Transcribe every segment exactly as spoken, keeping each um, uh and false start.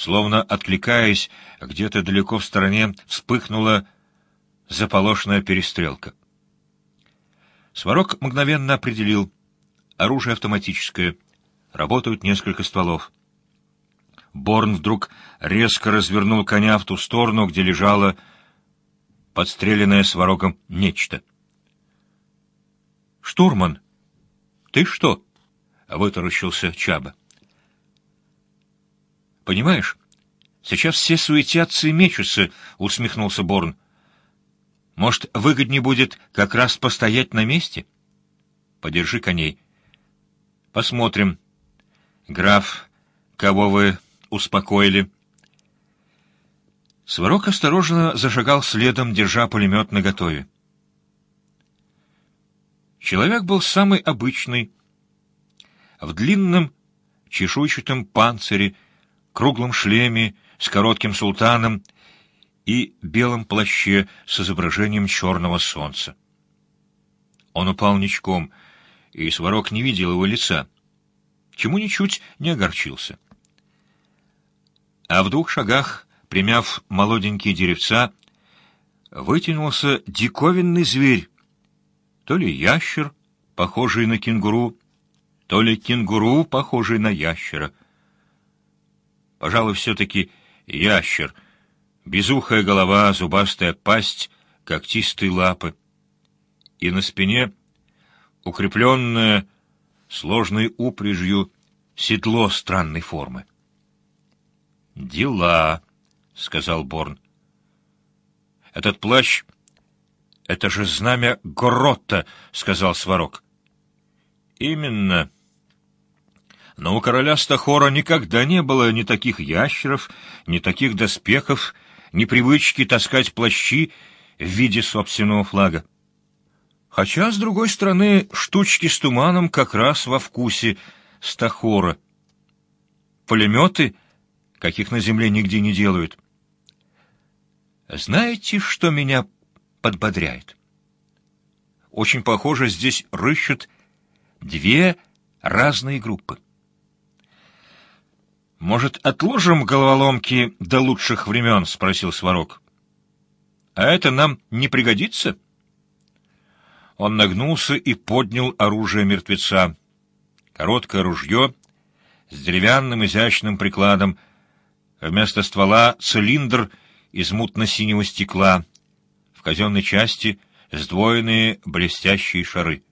Словно откликаясь, где-то далеко в стороне вспыхнула заполошенная перестрелка. Сварог мгновенно определил: оружие автоматическое, работают несколько стволов. Борн вдруг резко развернул коня в ту сторону, где лежало подстреленное Сварогом нечто. «Штурман, ты что?» — вытаращился Чаба. «Понимаешь, сейчас все суетятся и мечутся», — усмехнулся Борн. «Может, выгоднее будет как раз постоять на месте? Подержи коней. Посмотрим. Граф, кого вы успокоили?» Сварог осторожно зашагал следом, держа пулемет наготове. Человек был самый обычный, в длинном чешуйчатом панцире, круглом шлеме с коротким султаном и белом плаще с изображением черного солнца. Он упал ничком, и Сварог не видел его лица, чему ничуть не огорчился. А в двух шагах, примяв молоденькие деревца, вытянулся диковинный зверь, то ли ящер, похожий на кенгуру, то ли кенгуру, похожий на ящера. Пожалуй, все-таки ящер. Безухая голова, зубастая пасть, когтистые лапы. И на спине, укрепленное сложной упряжью, седло странной формы. «Дела», — сказал Борн. «Этот плащ — это же знамя Горотта», — сказал Сварог. «Именно. Но у короля Стахора никогда не было ни таких ящеров, ни таких доспехов, ни привычки таскать плащи в виде собственного флага. Хотя, с другой стороны, штучки с туманом как раз во вкусе Стахора. Пулеметы, каких на земле нигде не делают. Знаете, что меня подбодряет? Очень похоже, здесь рыщут две разные группы. «Может, отложим головоломки до лучших времен?» — спросил Сварог. «А это нам не пригодится?» Он нагнулся и поднял оружие мертвеца. Короткое ружье с деревянным изящным прикладом, вместо ствола цилиндр из мутно-синего стекла, в казенной части сдвоенные блестящие шары.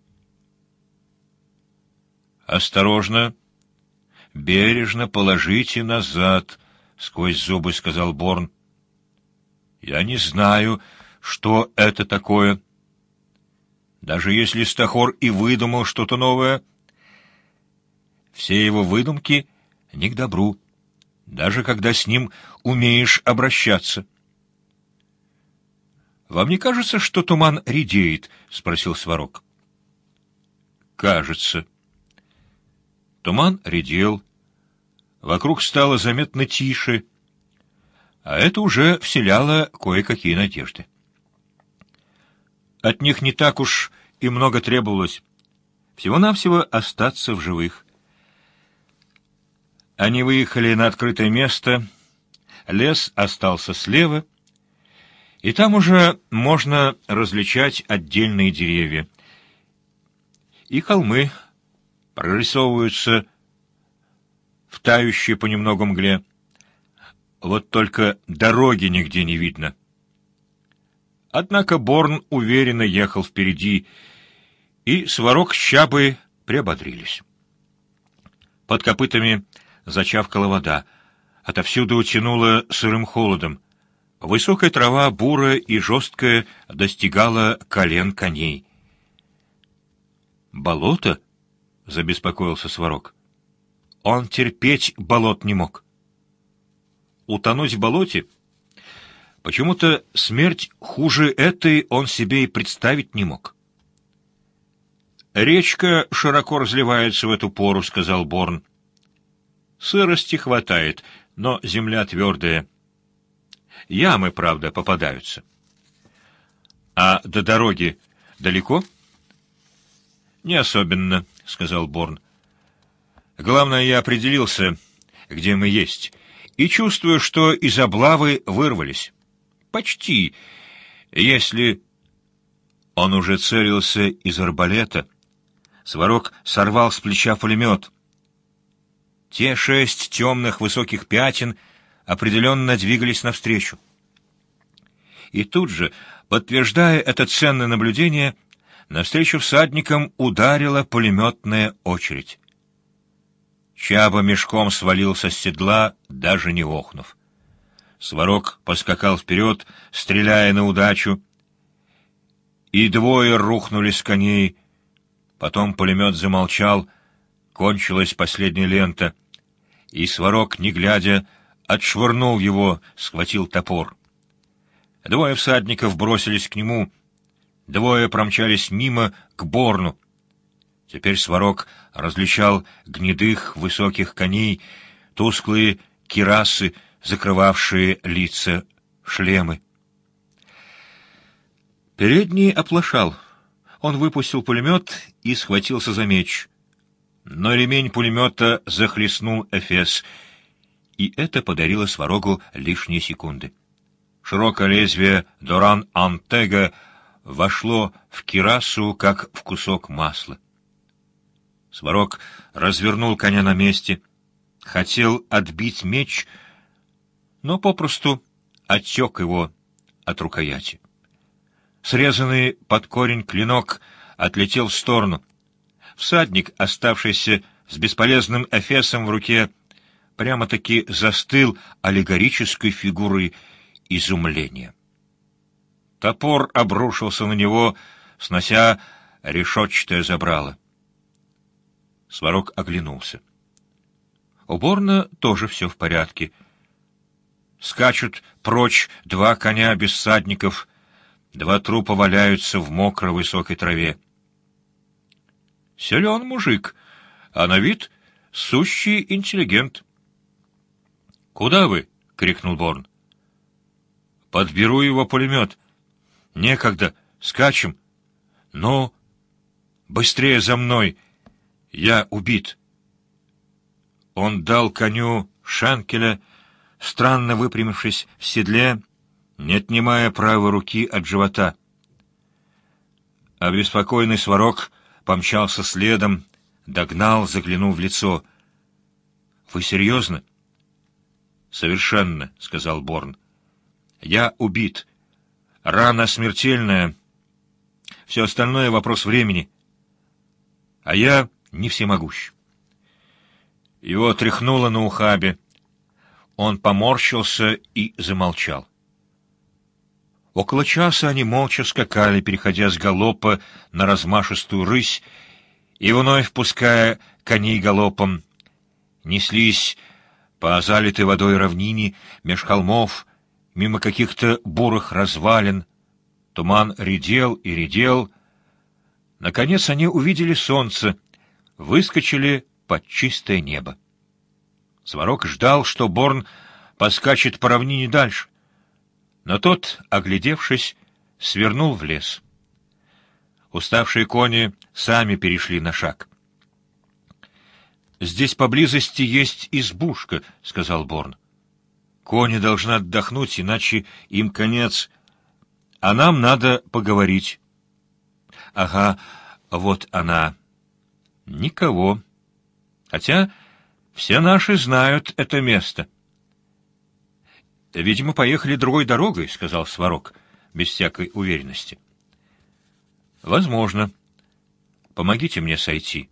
«Осторожно, бережно положите назад», — сквозь зубы сказал Борн. «Я не знаю, что это такое. Даже если Стахор и выдумал что-то новое, все его выдумки не к добру, даже когда с ним умеешь обращаться». «Вам не кажется, что туман редеет?» — спросил Сварог. «Кажется». Туман редел, вокруг стало заметно тише, а это уже вселяло кое-какие надежды. От них не так уж и много требовалось, всего-навсего остаться в живых. Они выехали на открытое место, лес остался слева, и там уже можно различать отдельные деревья. И холмы прорисовываются в тающей понемногу мгле. Вот только дороги нигде не видно. Однако Борн уверенно ехал впереди, и Сварог с Чабой приободрились. Под копытами зачавкала вода, отовсюду утянуло сырым холодом. Высокая трава, бурая и жесткая, достигала колен коней. «Болото?» — забеспокоился Сварог. Он терпеть болот не мог. Утонуть в болоте? Почему-то смерть хуже этой он себе и представить не мог. «Речка широко разливается в эту пору», — сказал Борн. «Сырости хватает, но земля твердая. Ямы, правда, попадаются. А до дороги далеко?» «Не особенно», — сказал Борн. «Главное, я определился, где мы есть, и чувствую, что из облавы вырвались. Почти, если... Он уже целился из арбалета. Сварог сорвал с плеча пулемет. Те шесть темных высоких пятен определенно двигались навстречу. И тут же, подтверждая это ценное наблюдение, навстречу всадникам ударила пулеметная очередь. Чаба мешком свалился с седла, даже не охнув. Сварог поскакал вперед, стреляя на удачу, и двое рухнули с коней. Потом пулемет замолчал, кончилась последняя лента, и Сварог, не глядя, отшвырнул его, схватил топор. Двое всадников бросились к нему, двое промчались мимо к Борну. Теперь Сварог различал гнедых высоких коней, тусклые кирасы, закрывавшие лица, шлемы. Передний оплошал. Он выпустил пулемет и схватился за меч. Но ремень пулемета захлестнул эфес, и это подарило Сварогу лишние секунды. Широкое лезвие Доран-Антега вошло в кирасу, как в кусок масла. Сварог развернул коня на месте, хотел отбить меч, но попросту отсек его от рукояти. Срезанный под корень клинок отлетел в сторону. Всадник, оставшийся с бесполезным эфесом в руке, прямо-таки застыл аллегорической фигурой изумления. Топор обрушился на него, снося решетчатое забрало. Сварог оглянулся. У Борна тоже все в порядке. Скачут прочь два коня без всадников, два трупа валяются в мокрой высокой траве. Силен мужик, а на вид сущий интеллигент. — Куда вы? — крикнул Борн. — Подберу его пулемет. — Некогда, скачем. — Ну, быстрее за мной. Я убит. Он дал коню шанкеля, странно выпрямившись в седле, не отнимая правой руки от живота. Обеспокоенный Сварог помчался следом, догнал, заглянул в лицо. — Вы серьезно? — Совершенно, — сказал Борн. — Я убит. Рана смертельная. Все остальное — вопрос времени. А я не всемогущ. Его тряхнуло на ухабе. Он поморщился и замолчал. Около часа они молча скакали, переходя с галопа на размашистую рысь, и вновь пуская коней галопом, неслись по залитой водой равнине, меж холмов, мимо каких-то бурых развалин. Туман редел и редел. Наконец они увидели солнце, выскочили под чистое небо. Сварог ждал, что Борн поскачет по равнине дальше, но тот, оглядевшись, свернул в лес. Уставшие кони сами перешли на шаг. — Здесь поблизости есть избушка, — сказал Борн. — Кони должны отдохнуть, иначе им конец. А нам надо поговорить. — Ага, вот она. — Никого. Хотя все наши знают это место. — Видимо, поехали другой дорогой, — сказал Сварог, без всякой уверенности. — Возможно. Помогите мне сойти.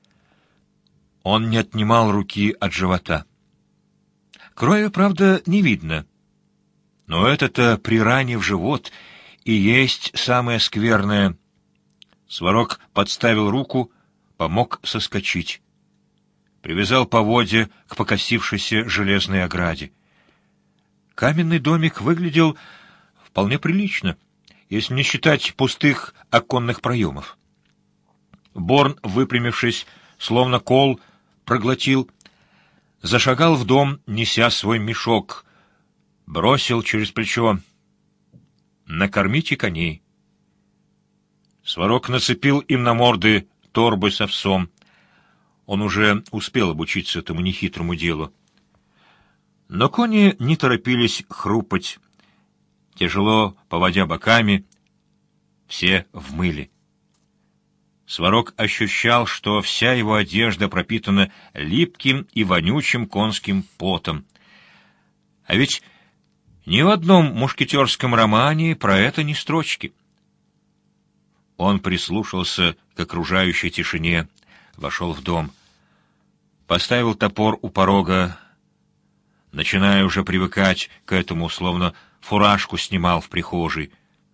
Он не отнимал руки от живота. Крови, правда, не видно. Но это-то при ране в живот и есть самое скверное. Сварог подставил руку, помог соскочить. Привязал поводья к покосившейся железной ограде. Каменный домик выглядел вполне прилично, если не считать пустых оконных проемов. Борн, выпрямившись, словно кол, проглотил, зашагал в дом, неся свой мешок, бросил через плечо: «Накормите коней». Сварог нацепил им на морды торбы с овсом. Он уже успел обучиться этому нехитрому делу. Но кони не торопились хрупать, тяжело поводя боками, все в мыле. Сварог ощущал, что вся его одежда пропитана липким и вонючим конским потом. А ведь ни в одном мушкетерском романе про это ни строчки. Он прислушался к окружающей тишине, вошел в дом, поставил топор у порога, начиная уже привыкать к этому, словно фуражку снимал в прихожей.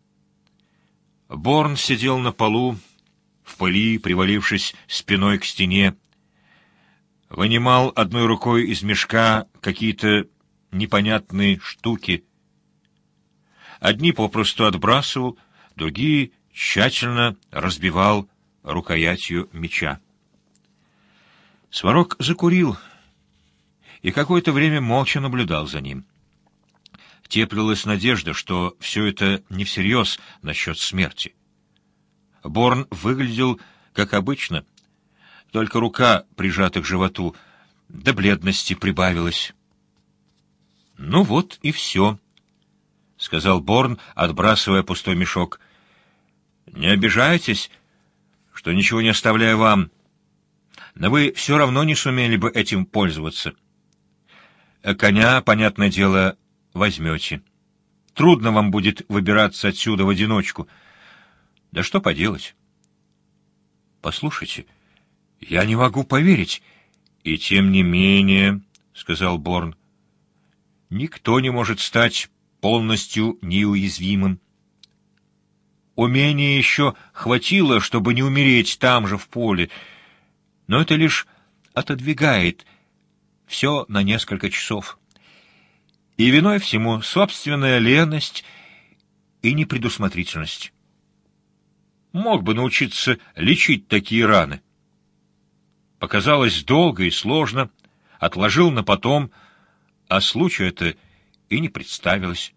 Борн сидел на полу, в пыли, привалившись спиной к стене, вынимал одной рукой из мешка какие-то непонятные штуки. Одни попросту отбрасывал, другие тщательно разбивал рукоятью меча. Сварог закурил и какое-то время молча наблюдал за ним. Теплилась надежда, что все это не всерьез насчет смерти. Борн выглядел как обычно, только рука прижата к животу, до бледности прибавилась. — Ну вот и все, — сказал Борн, отбрасывая пустой мешок. — Не обижайтесь, что ничего не оставляю вам, но вы все равно не сумели бы этим пользоваться. Коня, понятное дело, возьмете. Трудно вам будет выбираться отсюда в одиночку. Да что поделать? Послушайте, я не могу поверить. И тем не менее, — сказал Борн, — никто не может стать полностью неуязвимым. Умения еще хватило, чтобы не умереть там же, в поле, но это лишь отодвигает все на несколько часов. И виной всему собственная леность и непредусмотрительность. Мог бы научиться лечить такие раны. Показалось долго и сложно, отложил на потом, а случаю это и не представилось.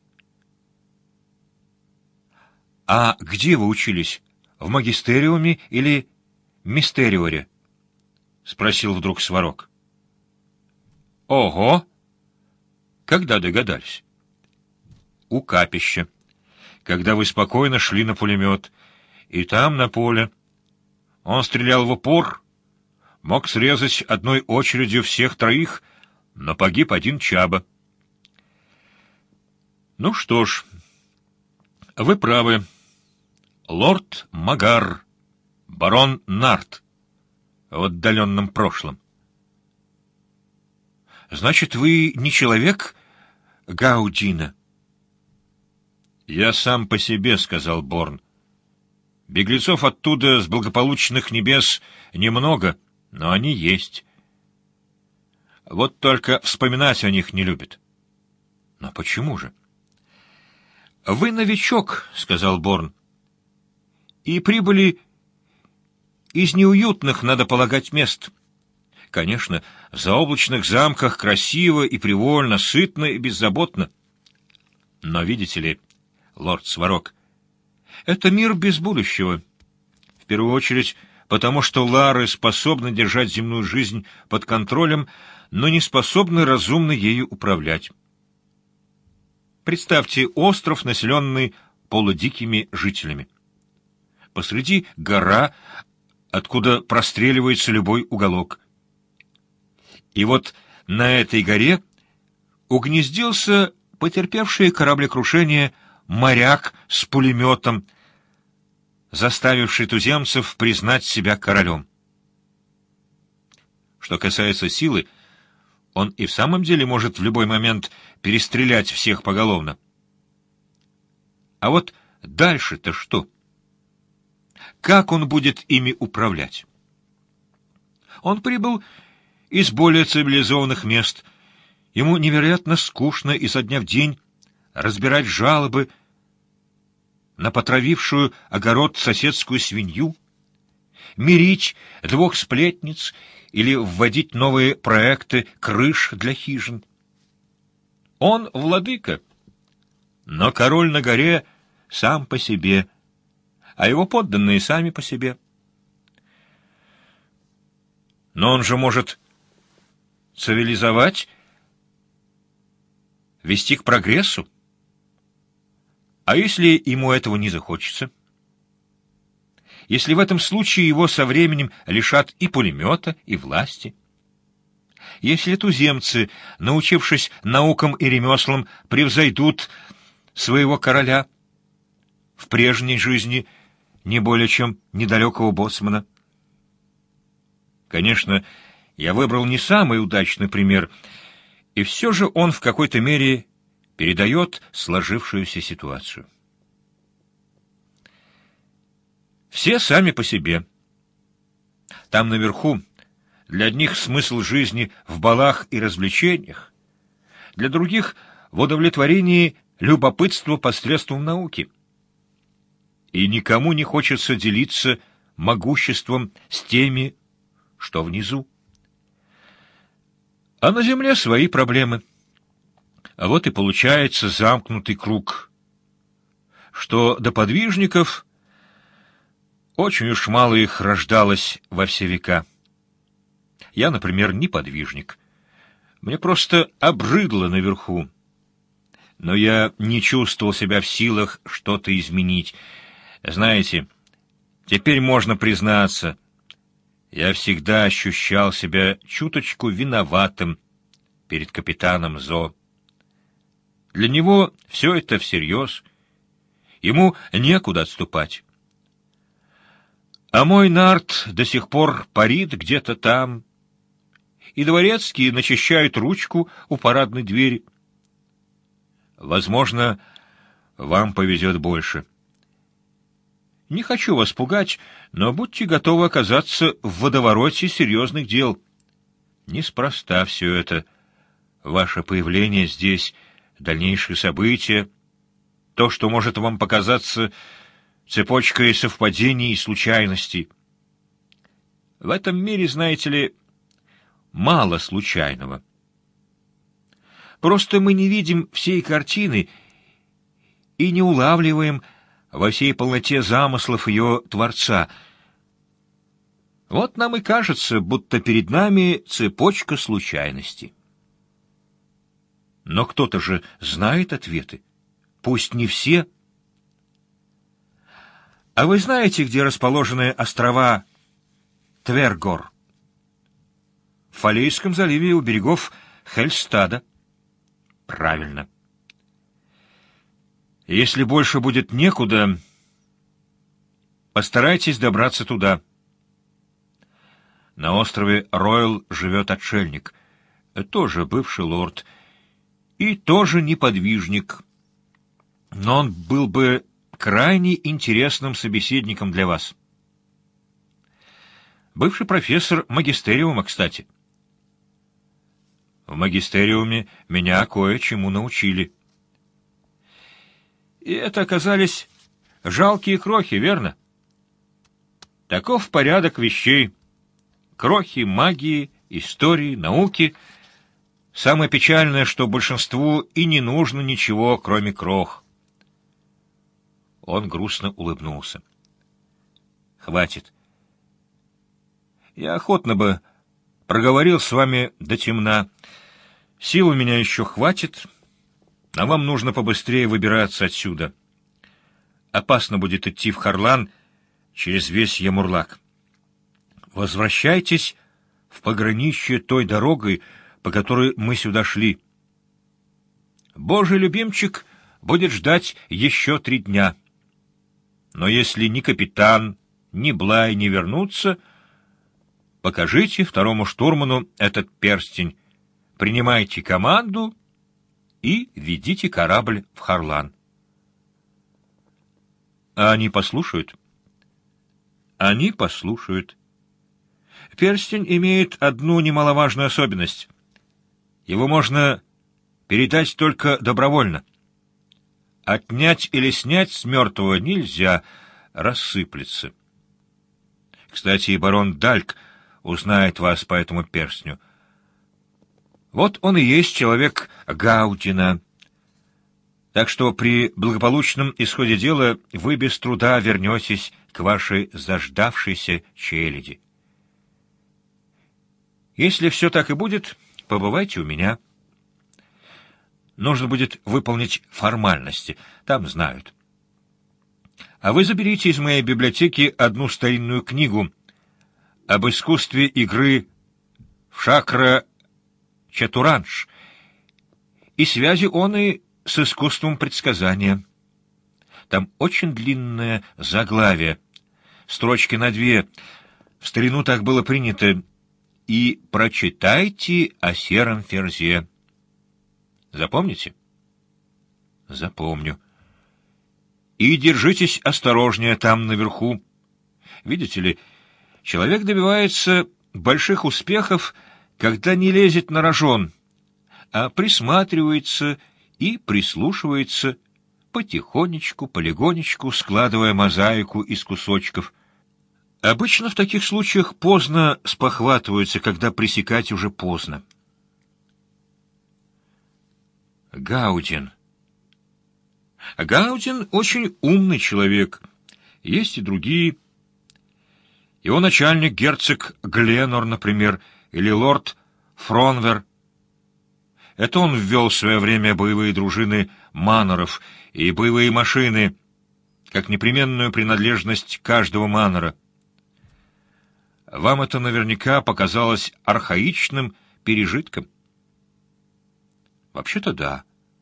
— А где вы учились? В магистериуме или мистериоре? — спросил вдруг Сварог. — Ого! Когда догадались? — У капища, когда вы спокойно шли на пулемет, и там, на поле, он стрелял в упор, мог срезать одной очередью всех троих, но погиб один Чаба. — Ну что ж, вы правы. Лорд Магар, барон Нарт, в отдаленном прошлом. — Значит, вы не человек Гаудина? — Я сам по себе, — сказал Борн. — Беглецов оттуда, с благополучных небес, немного, но они есть. Вот только вспоминать о них не любят. — Но почему же? — Вы новичок, — сказал Борн, — и прибыли из неуютных, надо полагать, мест. Конечно, в заоблачных замках красиво и привольно, сытно и беззаботно. Но, видите ли, лорд Сварог, это мир без будущего. В первую очередь, потому что лары способны держать земную жизнь под контролем, но не способны разумно ею управлять. Представьте остров, населенный полудикими жителями. Посреди гора, откуда простреливается любой уголок. И вот на этой горе угнездился потерпевший кораблекрушение моряк с пулеметом, заставивший туземцев признать себя королем. Что касается силы, он и в самом деле может в любой момент перестрелять всех поголовно. А вот дальше-то что? Как он будет ими управлять? Он прибыл из более цивилизованных мест. Ему невероятно скучно изо дня в день разбирать жалобы на потравившую огород соседскую свинью, мирить двух сплетниц или вводить новые проекты крыш для хижин. Он владыка, но король на горе сам по себе, а его подданные сами по себе. Но он же может цивилизовать вести к прогрессу? А если ему этого не захочется? Если в этом случае его со временем лишат и пулемета, и власти? Если туземцы, научившись наукам и ремеслам, превзойдут своего короля в прежней жизни не более чем недалекого боцмана? Конечно, я выбрал не самый удачный пример, и все же он в какой-то мере передает сложившуюся ситуацию. Все сами по себе. Там наверху для одних смысл жизни в балах и развлечениях, для других — в удовлетворении любопытства посредством науки. И никому не хочется делиться могуществом с теми, что внизу. А на земле свои проблемы. А вот и получается замкнутый круг. Что до подвижников, очень уж мало их рождалось во все века. Я, например, не подвижник. Мне просто обрыдло наверху. Но я не чувствовал себя в силах что-то изменить. Знаете, теперь можно признаться, я всегда ощущал себя чуточку виноватым перед капитаном Зо. Для него все это всерьез. Ему некуда отступать. А мой нарт до сих пор парит где-то там, и дворецкие начищают ручку у парадной двери. Возможно, вам повезет больше. Не хочу вас пугать, но будьте готовы оказаться в водовороте серьезных дел. Неспроста все это. Ваше появление здесь, дальнейшие события, то, что может вам показаться цепочкой совпадений и случайностей. В этом мире, знаете ли, мало случайного. Просто мы не видим всей картины и не улавливаем во всей полноте замыслов ее Творца. Вот нам и кажется, будто перед нами цепочка случайностей. Но кто-то же знает ответы. Пусть не все. А вы знаете, где расположены острова Твергор? В Фалейском заливе у берегов Хельстада. Правильно. Если больше будет некуда, постарайтесь добраться туда. На острове Ройл живет отшельник, тоже бывший лорд, и тоже неподвижник. Но он был бы крайне интересным собеседником для вас. Бывший профессор магистериума, кстати. В магистериуме меня кое-чему научили. И это оказались жалкие крохи, верно? Таков порядок вещей. Крохи магии, истории, науки. Самое печальное, что большинству и не нужно ничего, кроме крох. Он грустно улыбнулся. Хватит. Я охотно бы проговорил с вами до темна. Сил у меня еще хватит, а вам нужно побыстрее выбираться отсюда. Опасно будет идти в Харлан через весь Ямурлак. Возвращайтесь в пограничье той дорогой, по которой мы сюда шли. Божий любимчик будет ждать еще три дня. Но если ни капитан, ни Блай не вернутся, покажите второму штурману этот перстень, принимайте команду и ведите корабль в Харлан. А они послушают? Они послушают. Перстень имеет одну немаловажную особенность. Его можно передать только добровольно. Отнять или снять с мертвого нельзя, рассыплется. Кстати, и барон Дальк узнает вас по этому перстню. Вот он и есть человек Гаудина. Так что при благополучном исходе дела вы без труда вернетесь к вашей заждавшейся челяди. Если все так и будет, побывайте у меня. Нужно будет выполнить формальности. Там знают. А вы заберите из моей библиотеки одну старинную книгу об искусстве игры в шакра-чатуранж и связи он и с искусством предсказания. Там очень длинное заглавие, строчки на две. В старину так было принято. И прочитайте о сером ферзе. Запомните? Запомню. И держитесь осторожнее там наверху. Видите ли, человек добивается больших успехов, когда не лезет на рожон, а присматривается и прислушивается потихонечку, полегонечку, складывая мозаику из кусочков. Обычно в таких случаях поздно спохватываются, когда пресекать уже поздно. Гаудин. Гаудин очень умный человек. Есть и другие. Его начальник герцог Гленор, например, или лорд Фронвер. Это он ввел в свое время боевые дружины маноров и боевые машины, как непременную принадлежность каждого манора. Вам это наверняка показалось архаичным пережитком. Вообще-то да.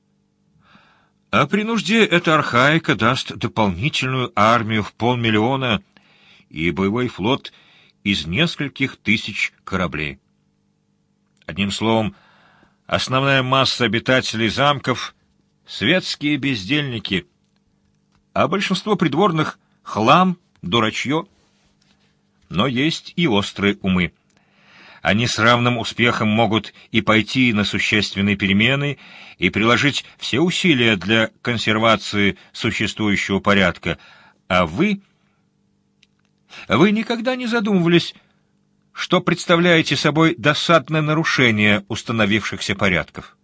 А при нужде эта архаика даст дополнительную армию в полмиллиона и боевой флот из нескольких тысяч кораблей. Одним словом, основная масса обитателей замков — светские бездельники, а большинство придворных — хлам, дурачье. Но есть и острые умы. Они с равным успехом могут и пойти на существенные перемены, и приложить все усилия для консервации существующего порядка. А вы... Вы никогда не задумывались, что представляете собой досадное нарушение установившихся порядков?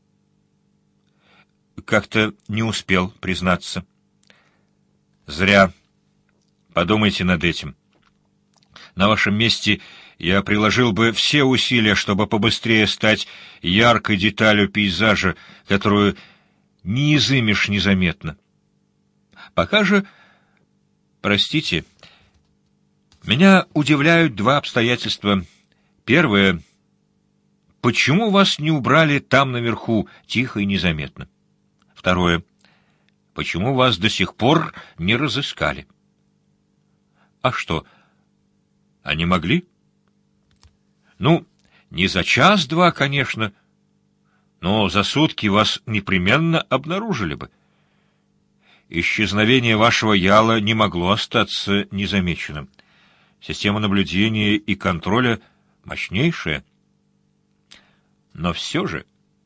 Как-то не успел признаться. Зря. Подумайте над этим. На вашем месте я приложил бы все усилия, чтобы побыстрее стать яркой деталью пейзажа, которую не изымешь незаметно. Пока же, простите, меня удивляют два обстоятельства. Первое. Почему вас не убрали там наверху, тихо и незаметно? Второе. Почему вас до сих пор не разыскали? А что, они могли? Ну, не за час-два, конечно, но за сутки вас непременно обнаружили бы. Исчезновение вашего яла не могло остаться незамеченным. Система наблюдения и контроля мощнейшая. Но все же...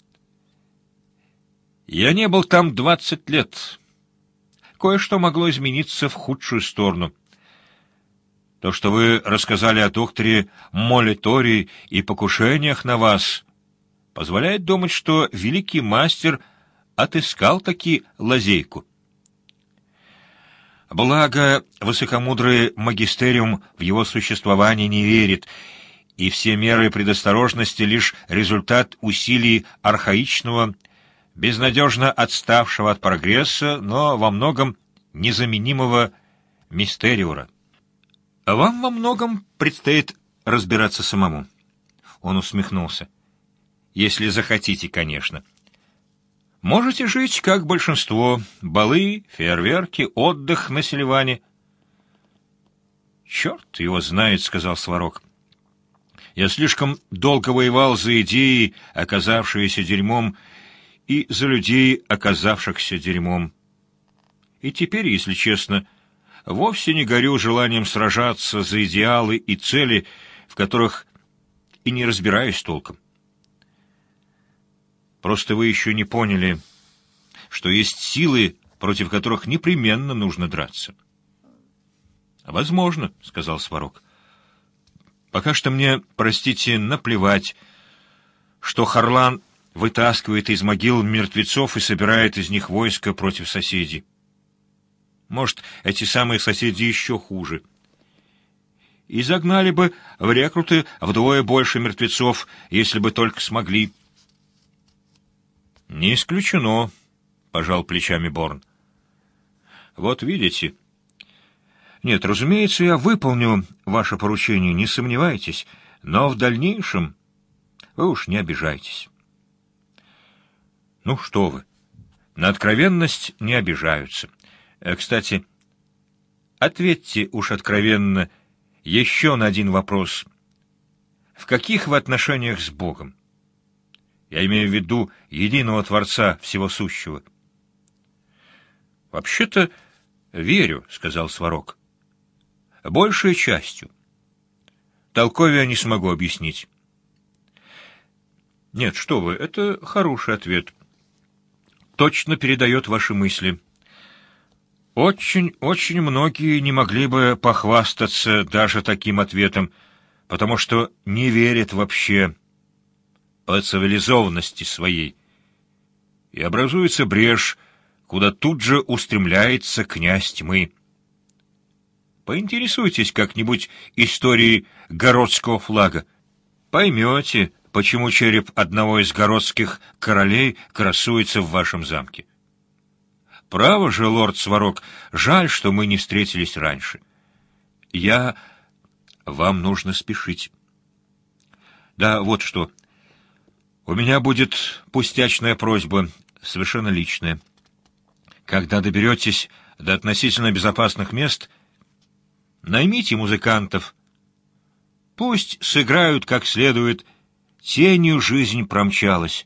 Я не был там двадцать лет. Кое-что могло измениться в худшую сторону. То, что вы рассказали о докторе Молитори и покушениях на вас, позволяет думать, что великий мастер отыскал таки лазейку. Благо, высокомудрый магистериум в его существование не верит, и все меры предосторожности — лишь результат усилий архаичного, безнадежно отставшего от прогресса, но во многом незаменимого мистериора. А вам во многом предстоит разбираться самому. Он усмехнулся. Если захотите, конечно. Можете жить, как большинство. Балы, фейерверки, отдых на Селиване. Черт его знает, — сказал Сварог. Я слишком долго воевал за идеи, оказавшиеся дерьмом, и за людей, оказавшихся дерьмом. И теперь, если честно, вовсе не горю желанием сражаться за идеалы и цели, в которых и не разбираюсь толком. Просто вы еще не поняли, что есть силы, против которых непременно нужно драться. — Возможно, — сказал Сварог. — Пока что мне, простите, наплевать, что Харлан вытаскивает из могил мертвецов и собирает из них войско против соседей. Может, эти самые соседи еще хуже. И загнали бы в рекруты вдвое больше мертвецов, если бы только смогли. Не исключено, — пожал плечами Борн. Вот видите. Нет, разумеется, я выполню ваше поручение, не сомневайтесь, но в дальнейшем вы уж не обижайтесь. Ну что вы, на откровенность не обижаются. Кстати, ответьте уж откровенно еще на один вопрос. В каких вы отношениях с Богом? Я имею в виду единого Творца всего сущего. Вообще-то верю, — сказал Сварог. Большей частью. Толковее не смогу объяснить. Нет, что вы, это хороший ответ. Точно передает ваши мысли. Очень-очень многие не могли бы похвастаться даже таким ответом, потому что не верят вообще по цивилизованности своей. И образуется брешь, куда тут же устремляется князь тьмы. Поинтересуйтесь как-нибудь историей городского флага. Поймете, почему череп одного из городских королей красуется в вашем замке. Право же, лорд Сварог, жаль, что мы не встретились раньше. Я... Вам нужно спешить. Да, вот что. У меня будет пустячная просьба, совершенно личная. Когда доберетесь до относительно безопасных мест, наймите музыкантов. Пусть сыграют как следует «Тенью жизнь промчалась».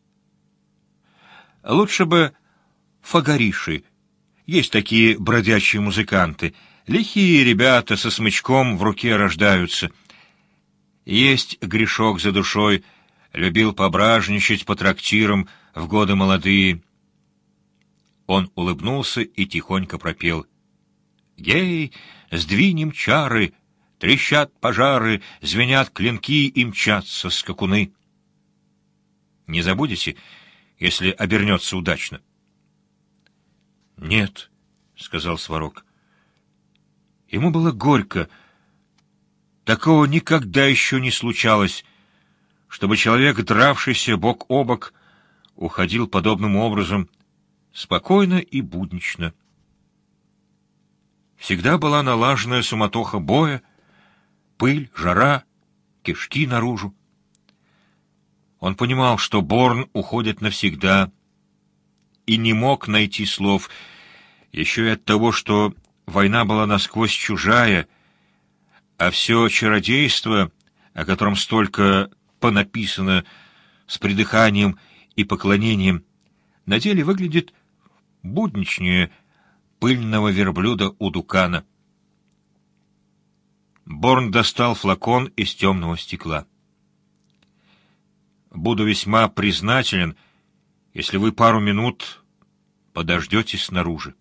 Лучше бы фагариши. Есть такие бродячие музыканты. Лихие ребята со смычком в руке рождаются. Есть грешок за душой, любил пображничать по трактирам в годы молодые. Он улыбнулся и тихонько пропел. «Гей, сдвинем чары, трещат пожары, звенят клинки и мчатся скакуны». Не забудете, если обернется удачно? — Нет, — сказал Сварог. Ему было горько. Такого никогда еще не случалось, чтобы человек, дравшийся бок о бок, уходил подобным образом, спокойно и буднично. Всегда была налаженная суматоха боя, пыль, жара, кишки наружу. Он понимал, что Борн уходит навсегда, и не мог найти слов, еще и от того, что война была насквозь чужая, а все чародейство, о котором столько понаписано с придыханием и поклонением, на деле выглядит будничнее пыльного верблюда у Дукана. Борн достал флакон из темного стекла. «Буду весьма признателен, если вы пару минут подождете снаружи.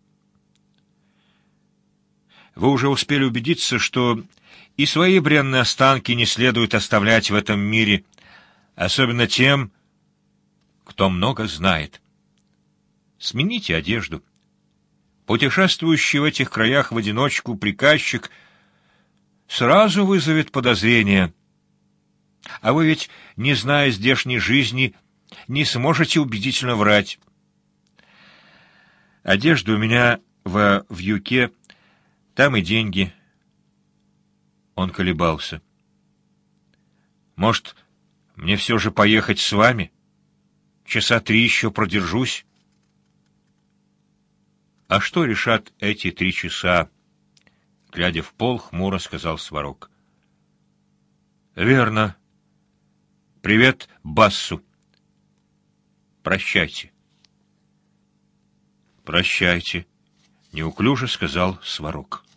Вы уже успели убедиться, что и свои бренные останки не следует оставлять в этом мире, особенно тем, кто много знает. Смените одежду. Путешествующий в этих краях в одиночку приказчик сразу вызовет подозрение. А вы ведь, не зная здешней жизни, не сможете убедительно врать. Одежда у меня в вьюке, там и деньги». Он колебался. «Может, мне все же поехать с вами? Часа три еще продержусь». «А что решат эти три часа?» Глядя в пол, хмуро сказал Сварог. «Верно. Привет Бассу. Прощайте». «Прощайте», — неуклюже сказал Сварог.